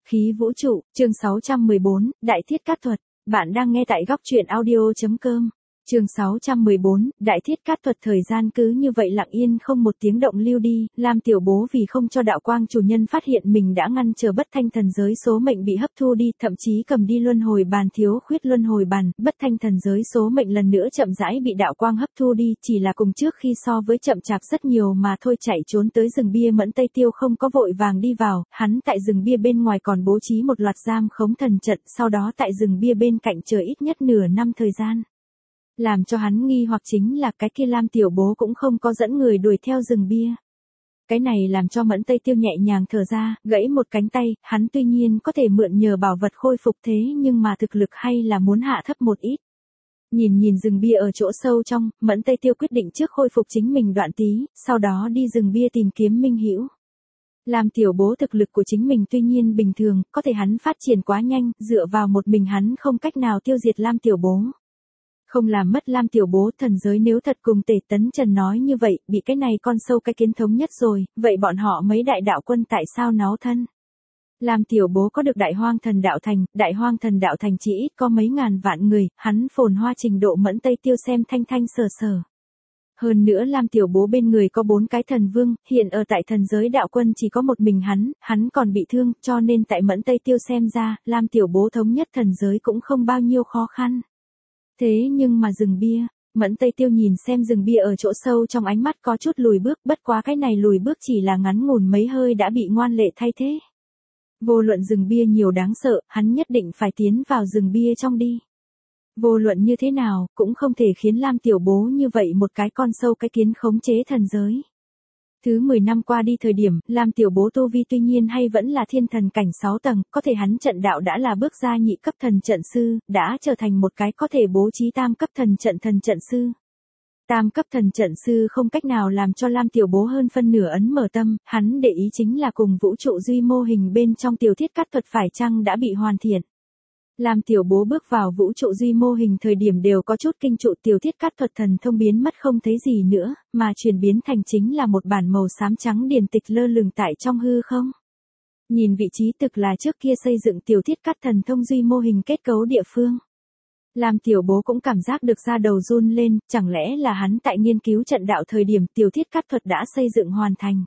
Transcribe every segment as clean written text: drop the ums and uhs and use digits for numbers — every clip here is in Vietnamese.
Khí vũ trụ, chương 614, Đại thiết cát thuật. Bạn đang nghe tại góc truyện audio.com. Chương 614, Đại thiết cát thuật. Thời gian cứ như vậy lặng yên không một tiếng động lưu đi, Lam Tiểu Bố vì không cho đạo quang chủ nhân phát hiện mình đã ngăn trở bất thanh thần giới số mệnh bị hấp thu đi, thậm chí cầm đi luân hồi bàn thiếu khuyết luân hồi bàn, bất thanh thần giới số mệnh lần nữa chậm rãi bị đạo quang hấp thu đi, chỉ là cùng trước khi so với chậm chạp rất nhiều mà thôi. Chạy trốn tới rừng bia Mẫn Tây Tiêu không có vội vàng đi vào, hắn tại rừng bia bên ngoài còn bố trí một loạt giam khống thần trận, sau đó tại rừng bia bên cạnh chờ ít nhất nửa năm thời gian. Làm cho hắn nghi hoặc chính là cái kia Lam Tiểu Bố cũng không có dẫn người đuổi theo rừng bia. Cái này làm cho Mẫn Tây Tiêu nhẹ nhàng thở ra, gãy một cánh tay, hắn tuy nhiên có thể mượn nhờ bảo vật khôi phục thế nhưng mà thực lực hay là muốn hạ thấp một ít. Nhìn rừng bia ở chỗ sâu trong, Mẫn Tây Tiêu quyết định trước khôi phục chính mình đoạn tí, sau đó đi rừng bia tìm kiếm minh hữu. Lam Tiểu Bố thực lực của chính mình tuy nhiên bình thường, có thể hắn phát triển quá nhanh, dựa vào một mình hắn không cách nào tiêu diệt Lam Tiểu Bố. Không làm mất Lam Tiểu Bố, thần giới nếu thật cùng Tề Tấn Trần nói như vậy, bị cái này con sâu cái kiến thống nhất rồi, vậy bọn họ mấy đại đạo quân tại sao náo thân? Lam Tiểu Bố có được đại hoang thần đạo thành chỉ ít có mấy ngàn vạn người, hắn phồn hoa trình độ Mẫn Tây Tiêu xem thanh thanh sờ sờ. Hơn nữa Lam Tiểu Bố bên người có 4 cái thần vương, hiện ở tại thần giới đạo quân chỉ có một mình hắn còn bị thương, cho nên tại Mẫn Tây Tiêu xem ra, Lam Tiểu Bố thống nhất thần giới cũng không bao nhiêu khó khăn. Thế nhưng mà rừng bia, Mẫn Tây Tiêu nhìn xem rừng bia ở chỗ sâu trong ánh mắt có chút lùi bước, bất quá cái này lùi bước chỉ là ngắn ngủn mấy hơi đã bị ngoan lệ thay thế. Vô luận rừng bia nhiều đáng sợ, hắn nhất định phải tiến vào rừng bia trong đi. Vô luận như thế nào, cũng không thể khiến Lam Tiểu Bố như vậy một cái con sâu cái kiến khống chế thần giới. Thứ 10 năm qua đi thời điểm, Lam Tiểu Bố tu vi tuy nhiên hay vẫn là thiên thần cảnh 6 tầng, có thể hắn trận đạo đã là bước ra nhị cấp thần trận sư, đã trở thành một cái có thể bố trí tam cấp thần trận sư. Tam cấp thần trận sư không cách nào làm cho Lam Tiểu Bố hơn phân nửa ấn mở tâm, hắn để ý chính là cùng vũ trụ duy mô hình bên trong tiểu thiết cát thuật phải chăng đã bị hoàn thiện. Lam Tiểu Bố bước vào vũ trụ duy mô hình thời điểm đều có chút kinh trụ, tiểu thiết cát thuật thần thông biến mất không thấy gì nữa, mà chuyển biến thành chính là một bản màu xám trắng điển tịch lơ lửng tại trong hư không. Nhìn vị trí thực là trước kia xây dựng tiểu thiết cát thần thông duy mô hình kết cấu địa phương. Lam Tiểu Bố cũng cảm giác được da đầu run lên, chẳng lẽ là hắn tại nghiên cứu trận đạo thời điểm tiểu thiết cát thuật đã xây dựng hoàn thành.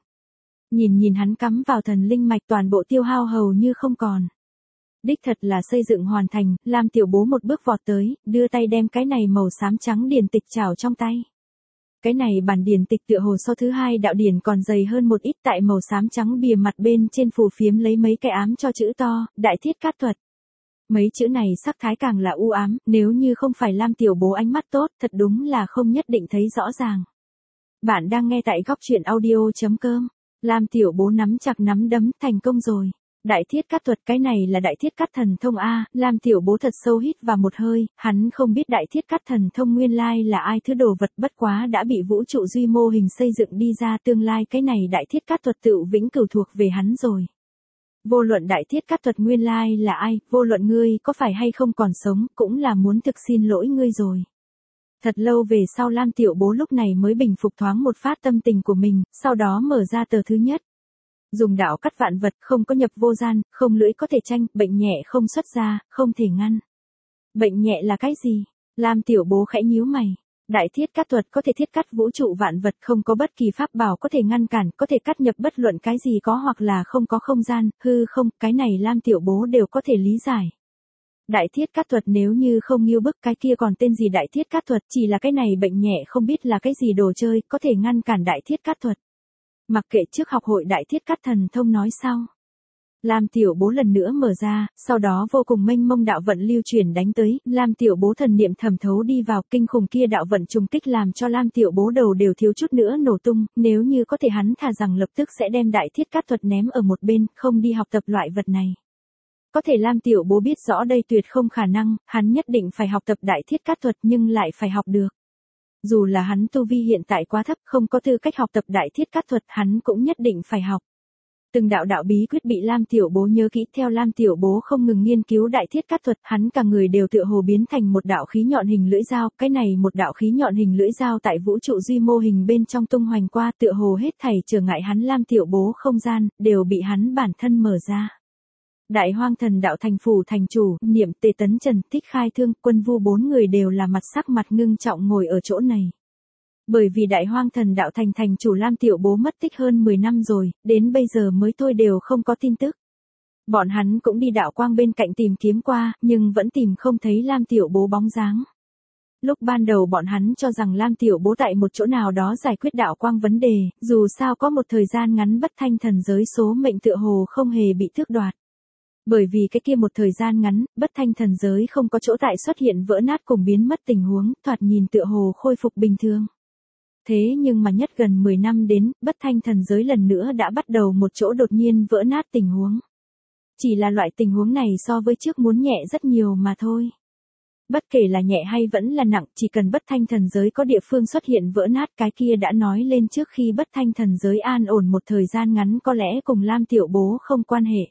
Nhìn hắn cắm vào thần linh mạch toàn bộ tiêu hao hầu như không còn. Đích thật là xây dựng hoàn thành, Lam Tiểu Bố một bước vọt tới, đưa tay đem cái này màu xám trắng điển tịch trảo trong tay. Cái này bản điển tịch tựa hồ so thứ 2 đạo điển còn dày hơn một ít, tại màu xám trắng bìa mặt bên trên phù phiếm lấy mấy cái ám cho chữ to, Đại thiết cát thuật. Mấy chữ này sắc thái càng là u ám, nếu như không phải Lam Tiểu Bố ánh mắt tốt, thật đúng là không nhất định thấy rõ ràng. Bạn đang nghe tại góc truyện audio.com. Lam Tiểu Bố nắm chặt nắm đấm, thành công rồi. Đại thiết cát thuật, cái này là đại thiết cát thần thông a. Lam Tiểu Bố thật sâu hít vào một hơi, hắn không biết đại thiết cát thần thông nguyên lai là ai thứ đồ vật, bất quá đã bị vũ trụ duy mô hình xây dựng đi ra, tương lai cái này đại thiết cát thuật tự vĩnh cửu thuộc về hắn rồi. Vô luận đại thiết cát thuật nguyên lai là ai, vô luận ngươi có phải hay không còn sống, cũng là muốn thực xin lỗi ngươi rồi. Thật lâu về sau Lam Tiểu Bố lúc này mới bình phục thoáng một phát tâm tình của mình, sau đó mở ra tờ thứ nhất. Dùng đạo cắt vạn vật, không có nhập vô gian, không lưỡi có thể tranh, bệnh nhẹ không xuất ra, không thể ngăn. Bệnh nhẹ là cái gì? Lam Tiểu Bố khẽ nhíu mày. Đại thiết cát thuật có thể thiết cắt vũ trụ vạn vật, không có bất kỳ pháp bảo có thể ngăn cản, có thể cắt nhập bất luận cái gì có hoặc là không có không gian, hư không, cái này Lam Tiểu Bố đều có thể lý giải. Đại thiết cát thuật nếu như không nghiêu bức cái kia còn tên gì đại thiết cát thuật, chỉ là cái này bệnh nhẹ không biết là cái gì đồ chơi, có thể ngăn cản đại thiết cát thuật. Mặc kệ trước học hội đại thiết cát thần thông nói sau. Lam Tiểu Bố lần nữa mở ra, sau đó vô cùng mênh mông đạo vận lưu chuyển đánh tới, Lam Tiểu Bố thần niệm thẩm thấu đi vào, kinh khủng kia đạo vận trùng kích làm cho Lam Tiểu Bố đầu đều thiếu chút nữa nổ tung, nếu như có thể hắn thà rằng lập tức sẽ đem đại thiết cát thuật ném ở một bên, không đi học tập loại vật này. Có thể Lam Tiểu Bố biết rõ đây tuyệt không khả năng, hắn nhất định phải học tập đại thiết cát thuật nhưng lại phải học được. Dù là hắn tu vi hiện tại quá thấp, không có tư cách học tập đại thiết cát thuật, hắn cũng nhất định phải học. Từng đạo bí quyết bị Lam Tiểu Bố nhớ kỹ, theo Lam Tiểu Bố không ngừng nghiên cứu đại thiết cát thuật, hắn cả người đều tựa hồ biến thành một đạo khí nhọn hình lưỡi dao, cái này một đạo khí nhọn hình lưỡi dao tại vũ trụ duy mô hình bên trong tung hoành qua, tựa hồ hết thảy trở ngại hắn Lam Tiểu Bố không gian, đều bị hắn bản thân mở ra. Đại Hoang Thần Đạo Thành phủ thành chủ, Niệm, Tề Tấn Trần, Thích Khai Thương, Quân Vu bốn người đều là sắc mặt ngưng trọng ngồi ở chỗ này. Bởi vì Đại Hoang Thần Đạo Thành thành chủ Lam Tiểu Bố mất tích hơn 10 năm rồi, đến bây giờ mới thôi đều không có tin tức. Bọn hắn cũng đi đạo quang bên cạnh tìm kiếm qua, nhưng vẫn tìm không thấy Lam Tiểu Bố bóng dáng. Lúc ban đầu bọn hắn cho rằng Lam Tiểu Bố tại một chỗ nào đó giải quyết đạo quang vấn đề, dù sao có một thời gian ngắn Bất Thanh thần giới số mệnh tựa hồ không hề bị tước đoạt. Bởi vì cái kia một thời gian ngắn, Bất Thanh thần giới không có chỗ tại xuất hiện vỡ nát cùng biến mất tình huống, thoạt nhìn tựa hồ khôi phục bình thường. Thế nhưng mà nhất gần 10 năm đến, Bất Thanh thần giới lần nữa đã bắt đầu một chỗ đột nhiên vỡ nát tình huống. Chỉ là loại tình huống này so với trước muốn nhẹ rất nhiều mà thôi. Bất kể là nhẹ hay vẫn là nặng, chỉ cần Bất Thanh thần giới có địa phương xuất hiện vỡ nát cái kia đã nói lên trước khi Bất Thanh thần giới an ổn một thời gian ngắn có lẽ cùng Lam Tiểu Bố không quan hệ.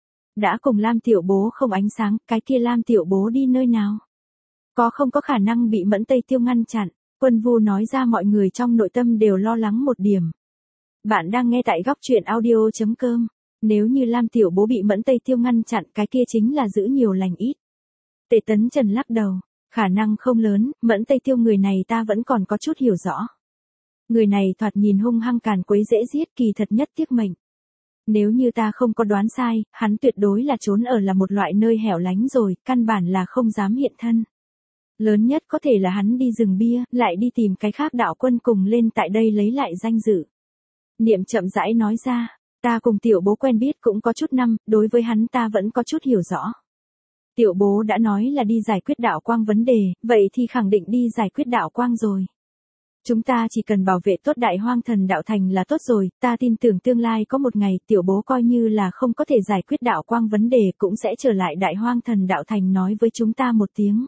Đã cùng Lam Tiểu Bố không ánh sáng, cái kia Lam Tiểu Bố đi nơi nào? Có không có khả năng bị Mẫn Tây Tiêu ngăn chặn? Quân Vu nói ra mọi người trong nội tâm đều lo lắng một điểm. Bạn đang nghe tại góc truyện audio.com. Nếu như Lam Tiểu Bố bị Mẫn Tây Tiêu ngăn chặn cái kia chính là giữ nhiều lành ít. Tề Tấn Trần lắc đầu, khả năng không lớn, Mẫn Tây Tiêu người này ta vẫn còn có chút hiểu rõ. Người này thoạt nhìn hung hăng càn quấy dễ giết, kỳ thật nhất tiếc mệnh. Nếu như ta không có đoán sai, hắn tuyệt đối là trốn ở là một loại nơi hẻo lánh rồi, căn bản là không dám hiện thân. Lớn nhất có thể là hắn đi rừng bia, lại đi tìm cái khác đạo quân cùng lên tại đây lấy lại danh dự. Niệm chậm rãi nói ra, ta cùng Tiểu Bố quen biết cũng có chút năm, đối với hắn ta vẫn có chút hiểu rõ. Tiểu Bố đã nói là đi giải quyết đạo quang vấn đề, vậy thì khẳng định đi giải quyết đạo quang rồi. Chúng ta chỉ cần bảo vệ tốt Đại Hoang Thần Đạo Thành là tốt rồi, ta tin tưởng tương lai có một ngày Tiểu Bố coi như là không có thể giải quyết đạo quang vấn đề cũng sẽ trở lại Đại Hoang Thần Đạo Thành nói với chúng ta một tiếng.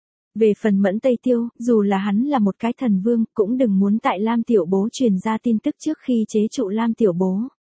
Về phần Mẫn Tây Tiêu, dù là hắn là một cái thần vương, cũng đừng muốn tại Lam Tiểu Bố truyền ra tin tức trước khi chế trụ Lam Tiểu Bố.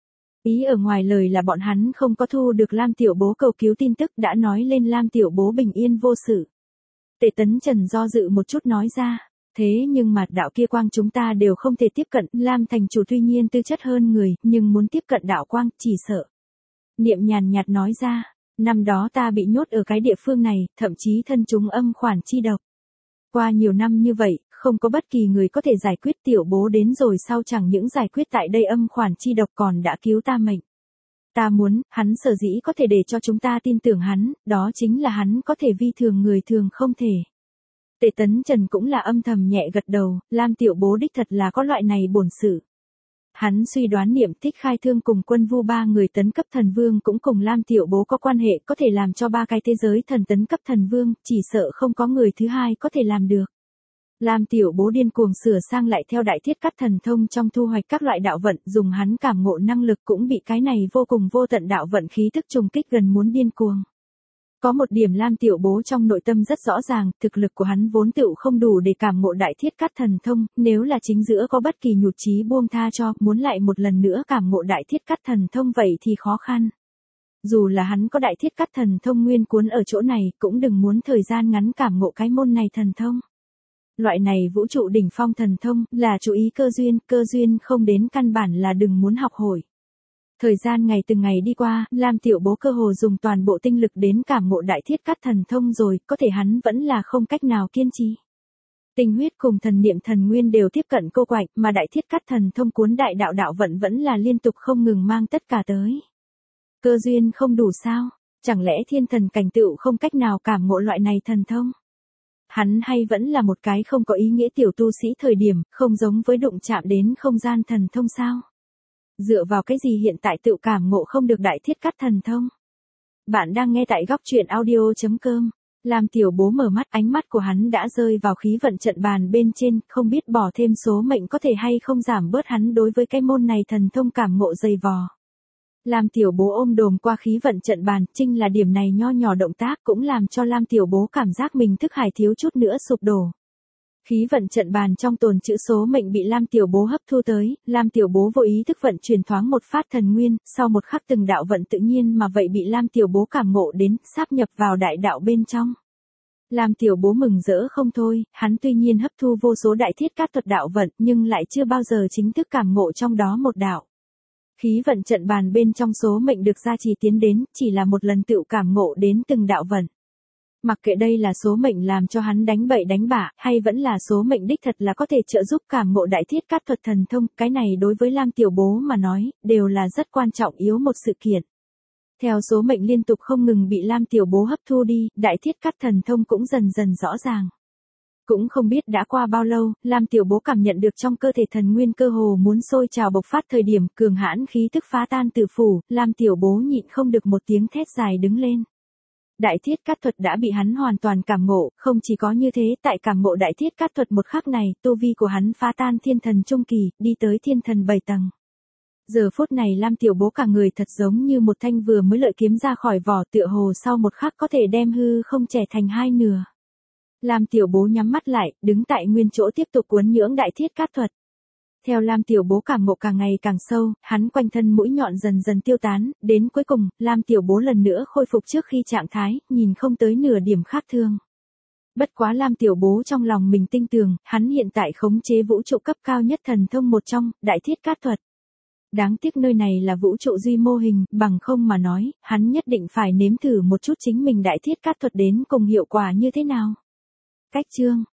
Ý ở ngoài lời là bọn hắn không có thu được Lam Tiểu Bố cầu cứu tin tức đã nói lên Lam Tiểu Bố bình yên vô sự. Tề Tấn Trần do dự một chút nói ra, thế nhưng mà đạo kia quang chúng ta đều không thể tiếp cận, Lam thành chủ tuy nhiên tư chất hơn người, nhưng muốn tiếp cận đạo quang, chỉ sợ. Niệm nhàn nhạt nói ra, năm đó ta bị nhốt ở cái địa phương này, thậm chí thân chúng âm khoản chi độc. Qua nhiều năm như vậy, không có bất kỳ người có thể giải quyết, Tiểu Bố đến rồi sau chẳng những giải quyết tại đây âm khoản chi độc còn đã cứu ta mệnh. Ta muốn, hắn sở dĩ có thể để cho chúng ta tin tưởng hắn, đó chính là hắn có thể vi thường người thường không thể. Tề Tấn Trần cũng là âm thầm nhẹ gật đầu, Lam Tiểu Bố đích thật là có loại này bổn sự. Hắn suy đoán Niệm, Thích Khai Thương cùng Quân Vu ba người tấn cấp thần vương cũng cùng Lam Tiểu Bố có quan hệ, có thể làm cho ba cái thế giới thần tấn cấp thần vương, chỉ sợ không có người thứ hai có thể làm được. Lam Tiểu Bố điên cuồng sửa sang lại theo Đại Thiết Cắt thần thông trong thu hoạch các loại đạo vận, dùng hắn cảm ngộ năng lực cũng bị cái này vô cùng vô tận đạo vận khí thức trùng kích gần muốn điên cuồng. Có một điểm Lam Tiểu Bố trong nội tâm rất rõ ràng, thực lực của hắn vốn tựu không đủ để cảm ngộ Đại Thiết Cắt thần thông, nếu là chính giữa có bất kỳ nhụt chí buông tha cho, muốn lại một lần nữa cảm ngộ Đại Thiết Cắt thần thông vậy thì khó khăn. Dù là hắn có Đại Thiết Cắt thần thông nguyên cuốn ở chỗ này, cũng đừng muốn thời gian ngắn cảm ngộ cái môn này thần thông. Loại này vũ trụ đỉnh phong thần thông, là chú ý cơ duyên không đến căn bản là đừng muốn học hỏi. Thời gian ngày từng ngày đi qua, Lam Tiểu Bố cơ hồ dùng toàn bộ tinh lực đến cảm ngộ Đại Thiết Cắt thần thông rồi, có thể hắn vẫn là không cách nào kiên trì. Tinh huyết cùng thần niệm thần nguyên đều tiếp cận cô quạnh, mà Đại Thiết Cắt thần thông cuốn đại đạo đạo vận vẫn là liên tục không ngừng mang tất cả tới. Cơ duyên không đủ sao? Chẳng lẽ thiên thần cảnh tựu không cách nào cảm ngộ loại này thần thông? Hắn hay vẫn là một cái không có ý nghĩa tiểu tu sĩ thời điểm, không giống với đụng chạm đến không gian thần thông sao? Dựa vào cái gì hiện tại tự cảm ngộ không được Đại Thiết Cắt thần thông? Bạn đang nghe tại góc truyện audio.com. Lam Tiểu Bố mở mắt, ánh mắt của hắn đã rơi vào khí vận trận bàn bên trên, không biết bỏ thêm số mệnh có thể hay không giảm bớt hắn đối với cái môn này thần thông cảm ngộ dày vò. Lam Tiểu Bố ôm đồm qua khí vận trận bàn, chính là điểm này nho nhỏ động tác cũng làm cho Lam Tiểu Bố cảm giác mình thức hải thiếu chút nữa sụp đổ. Khí vận trận bàn trong tồn chữ số mệnh bị Lam Tiểu Bố hấp thu tới, Lam Tiểu Bố vô ý thức vận chuyển thoáng một phát thần nguyên, sau một khắc từng đạo vận tự nhiên mà vậy bị Lam Tiểu Bố cảm ngộ đến, sáp nhập vào đại đạo bên trong. Lam Tiểu Bố mừng rỡ không thôi, hắn tuy nhiên hấp thu vô số Đại Thiết Cắt thuật đạo vận nhưng lại chưa bao giờ chính thức cảm ngộ trong đó một đạo. Khí vận trận bàn bên trong số mệnh được gia trì tiến đến, chỉ là một lần tựu cảm ngộ đến từng đạo vận. Mặc kệ đây là số mệnh làm cho hắn đánh bậy đánh bạ, hay vẫn là số mệnh đích thật là có thể trợ giúp cảm ngộ đại thiết cát thuật thần thông, cái này đối với Lam Tiểu Bố mà nói, đều là rất quan trọng yếu một sự kiện. Theo số mệnh liên tục không ngừng bị Lam Tiểu Bố hấp thu đi, đại thiết cát thần thông cũng dần dần rõ ràng. Cũng không biết đã qua bao lâu, Lam Tiểu Bố cảm nhận được trong cơ thể thần nguyên cơ hồ muốn sôi trào bộc phát thời điểm cường hãn khí tức phá tan tử phủ, Lam Tiểu Bố nhịn không được một tiếng thét dài đứng lên. Đại thiết cát thuật đã bị hắn hoàn toàn cảm ngộ, không chỉ có như thế, tại cảm ngộ đại thiết cát thuật một khắc này, tu vi của hắn phá tan thiên thần trung kỳ, đi tới thiên thần 7 tầng. Giờ phút này Lam Tiểu Bố cả người thật giống như một thanh vừa mới lợi kiếm ra khỏi vỏ, tựa hồ sau một khắc có thể đem hư không chẻ thành hai nửa. Lam Tiểu Bố nhắm mắt lại, đứng tại nguyên chỗ tiếp tục cuốn nhưỡng đại thiết cát thuật. Theo Lam Tiểu Bố cảm ngộ càng ngày càng sâu, hắn quanh thân mũi nhọn dần dần tiêu tán, đến cuối cùng, Lam Tiểu Bố lần nữa khôi phục trước khi trạng thái, nhìn không tới nửa điểm khác thường. Bất quá Lam Tiểu Bố trong lòng mình tin tưởng, hắn hiện tại khống chế vũ trụ cấp cao nhất thần thông một trong, đại thiết cát thuật. Đáng tiếc nơi này là vũ trụ duy mô hình, bằng không mà nói, hắn nhất định phải nếm thử một chút chính mình đại thiết cát thuật đến cùng hiệu quả như thế nào. Cách chương